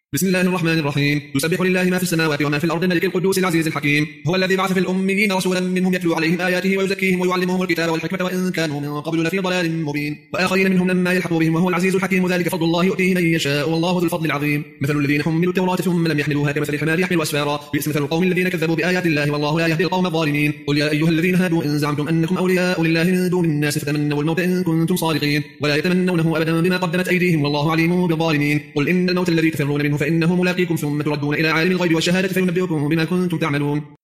بسم الله الرحمن الرحيم. يسبح لله ما في السماوات وما في الأرض الملك القدوس العزيز الحكيم. هو الذي بعث في الأميين رسولا منهم يتلو عليهم آياته ويزكيهم ويعلمهم الكتاب والحكمة وإن كانوا من قبل لفي ضلال مبين، وآخرين منهم لما يلحقوا بهم وهو العزيز الحكيم. ذلك فضل الله يؤتيه من يشاء والله ذو الفضل العظيم. مثل الذين حملوا التوراة ثم لم يحملوها كمثل الحمار يحمل أسفارا، بئس مثل القوم الذين كذبوا بآيات الله والله لا يهدي القوم الظالمين. قل يا أيها الذين هادوا إن زعمتم أنكم أولياء لله من دون الناس فتمنوا الموت إن كنتم صادقين ولا يتمنونه أبدا بما قدمت أيديهم والله عليم بالظالمين. قل إن الموت الذي تفرون منه فإنه ملاقيكم ثم تردون إلى عالم الغيب والشهادة فينبئكم بما كنتم تعملون.